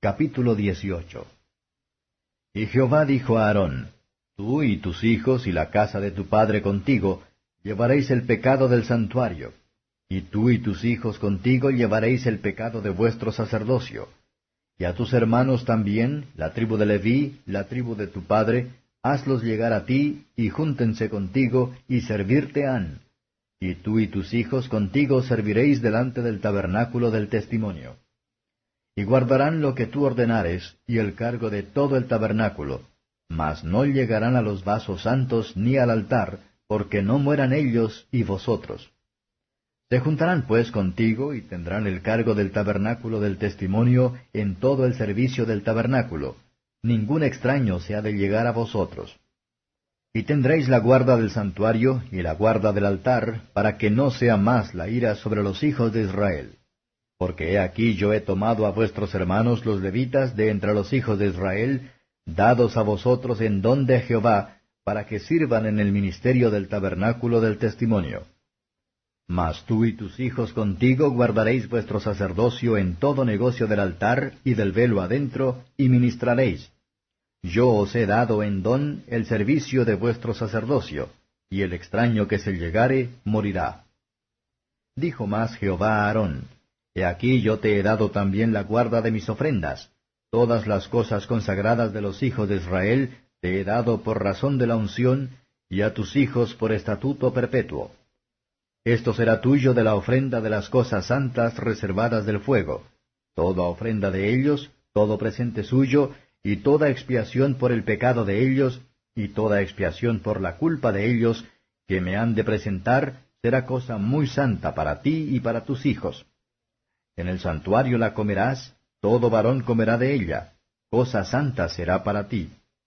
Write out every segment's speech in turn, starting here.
Capítulo 18. Y Jehová dijo a Aarón, Tú y tus hijos y la casa de tu padre contigo llevaréis el pecado del santuario, y tú y tus hijos contigo llevaréis el pecado de vuestro sacerdocio. Y a tus hermanos también, la tribu de Leví, la tribu de tu padre, hazlos llegar a ti, y júntense contigo, y servirte han. Y tú y tus hijos contigo serviréis delante del tabernáculo del testimonio. Y guardarán lo que tú ordenares, y el cargo de todo el tabernáculo, mas no llegarán a los vasos santos ni al altar, porque no mueran ellos y vosotros. Se juntarán pues contigo, y tendrán el cargo del tabernáculo del testimonio en todo el servicio del tabernáculo. Ningún extraño se ha de llegar a vosotros. Y tendréis la guarda del santuario y la guarda del altar, para que no sea más la ira sobre los hijos de Israel. Porque he aquí yo he tomado a vuestros hermanos los levitas de entre los hijos de Israel, dados a vosotros en don de Jehová, para que sirvan en el ministerio del tabernáculo del testimonio. Mas tú y tus hijos contigo guardaréis vuestro sacerdocio en todo negocio del altar y del velo adentro, y ministraréis. Yo os he dado en don el servicio de vuestro sacerdocio, y el extraño que se llegare morirá. Dijo más Jehová a Aarón, He aquí yo te he dado también la guarda de mis ofrendas. Todas las cosas consagradas de los hijos de Israel te he dado por razón de la unción, y a tus hijos por estatuto perpetuo. Esto será tuyo de la ofrenda de las cosas santas reservadas del fuego, toda ofrenda de ellos, todo presente suyo, y toda expiación por el pecado de ellos, y toda expiación por la culpa de ellos, que me han de presentar, será cosa muy santa para ti y para tus hijos. En el santuario la comerás, todo varón comerá de ella, cosa santa será para ti.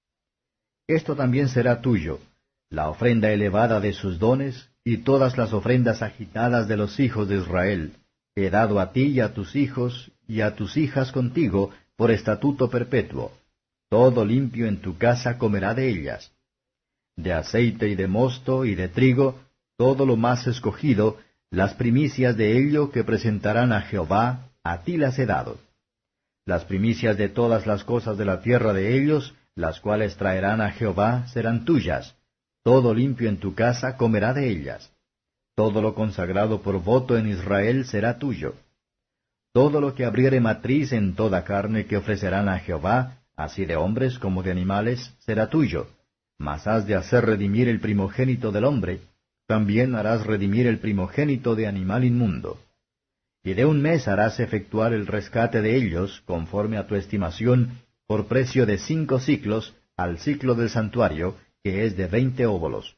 Esto también será tuyo, la ofrenda elevada de sus dones, y todas las ofrendas agitadas de los hijos de Israel, he dado a ti y a tus hijos, y a tus hijas contigo, por estatuto perpetuo. Todo limpio en tu casa comerá de ellas. De aceite y de mosto y de trigo, todo lo más escogido, las primicias de ello que presentarán a Jehová, a ti las he dado. Las primicias de todas las cosas de la tierra de ellos, las cuales traerán a Jehová, serán tuyas. Todo limpio en tu casa comerá de ellas. Todo lo consagrado por voto en Israel será tuyo. Todo lo que abriere matriz en toda carne que ofrecerán a Jehová, así de hombres como de animales, será tuyo. Mas has de hacer redimir el primogénito del hombre, también harás redimir el primogénito de animal inmundo. Y de un mes harás efectuar el rescate de ellos, conforme a tu estimación, por precio de 5 siclos, al siclo del santuario, que es de 20 óbolos.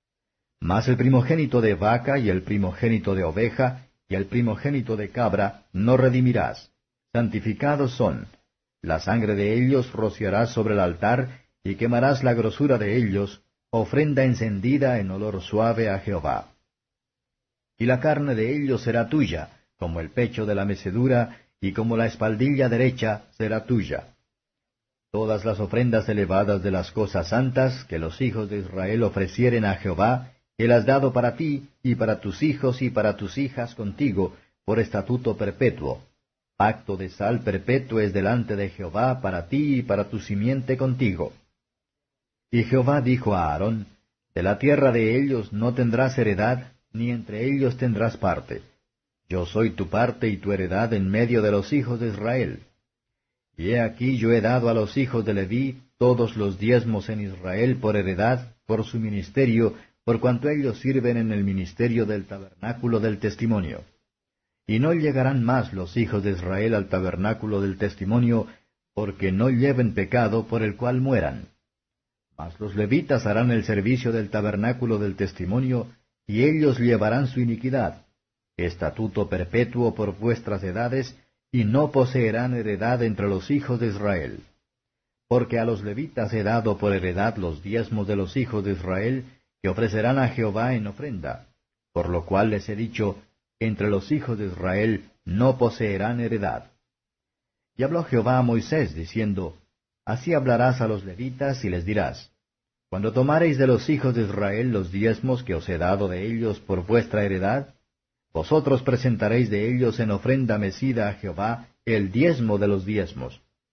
Mas el primogénito de vaca y el primogénito de oveja y el primogénito de cabra no redimirás. Santificados son. La sangre de ellos rociarás sobre el altar, y quemarás la grosura de ellos, ofrenda encendida en olor suave a Jehová. Y la carne de ellos será tuya, como el pecho de la mecedura, y como la espaldilla derecha será tuya. Todas las ofrendas elevadas de las cosas santas que los hijos de Israel ofrecieren a Jehová, Él has dado para ti, y para tus hijos y para tus hijas contigo, por estatuto perpetuo. Pacto de sal perpetuo es delante de Jehová para ti y para tu simiente contigo. Y Jehová dijo a Aarón, De la tierra de ellos no tendrás heredad, ni entre ellos tendrás parte. Yo soy tu parte y tu heredad en medio de los hijos de Israel. Y he aquí yo he dado a los hijos de Leví todos los diezmos en Israel por heredad, por su ministerio, por cuanto ellos sirven en el ministerio del tabernáculo del testimonio. Y no llegarán más los hijos de Israel al tabernáculo del testimonio, porque no lleven pecado por el cual mueran. Mas los levitas harán el servicio del tabernáculo del testimonio, y ellos llevarán su iniquidad, estatuto perpetuo por vuestras edades, y no poseerán heredad entre los hijos de Israel. Porque a los levitas he dado por heredad los diezmos de los hijos de Israel, que ofrecerán a Jehová en ofrenda, por lo cual les he dicho, entre los hijos de Israel no poseerán heredad. Y habló Jehová a Moisés, diciendo, Así hablarás a los levitas y les dirás, Cuando tomareis de los hijos de Israel los diezmos que os he dado de ellos por vuestra heredad, vosotros presentaréis de ellos en ofrenda mecida a Jehová el diezmo de los diezmos,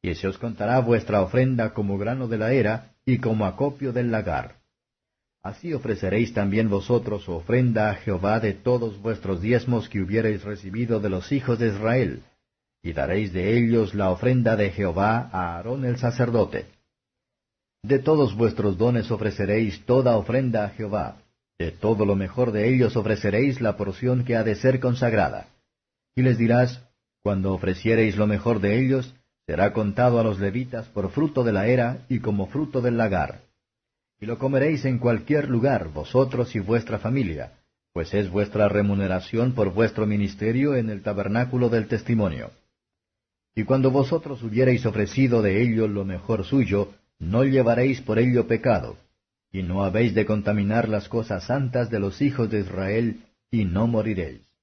y se os contará vuestra ofrenda como grano de la era, y como acopio del lagar. Así ofreceréis también vosotros ofrenda a Jehová de todos vuestros diezmos que hubiereis recibido de los hijos de Israel, y daréis de ellos la ofrenda de Jehová a Aarón el sacerdote. De todos vuestros dones ofreceréis toda ofrenda a Jehová, de todo lo mejor de ellos ofreceréis la porción que ha de ser consagrada. Y les dirás, cuando ofreciereis lo mejor de ellos, será contado a los levitas por fruto de la era y como fruto del lagar. Y lo comeréis en cualquier lugar, vosotros y vuestra familia, pues es vuestra remuneración por vuestro ministerio en el tabernáculo del testimonio. Y cuando vosotros hubiereis ofrecido de ello lo mejor suyo, no llevaréis por ello pecado, y no habéis de contaminar las cosas santas de los hijos de Israel, y no moriréis.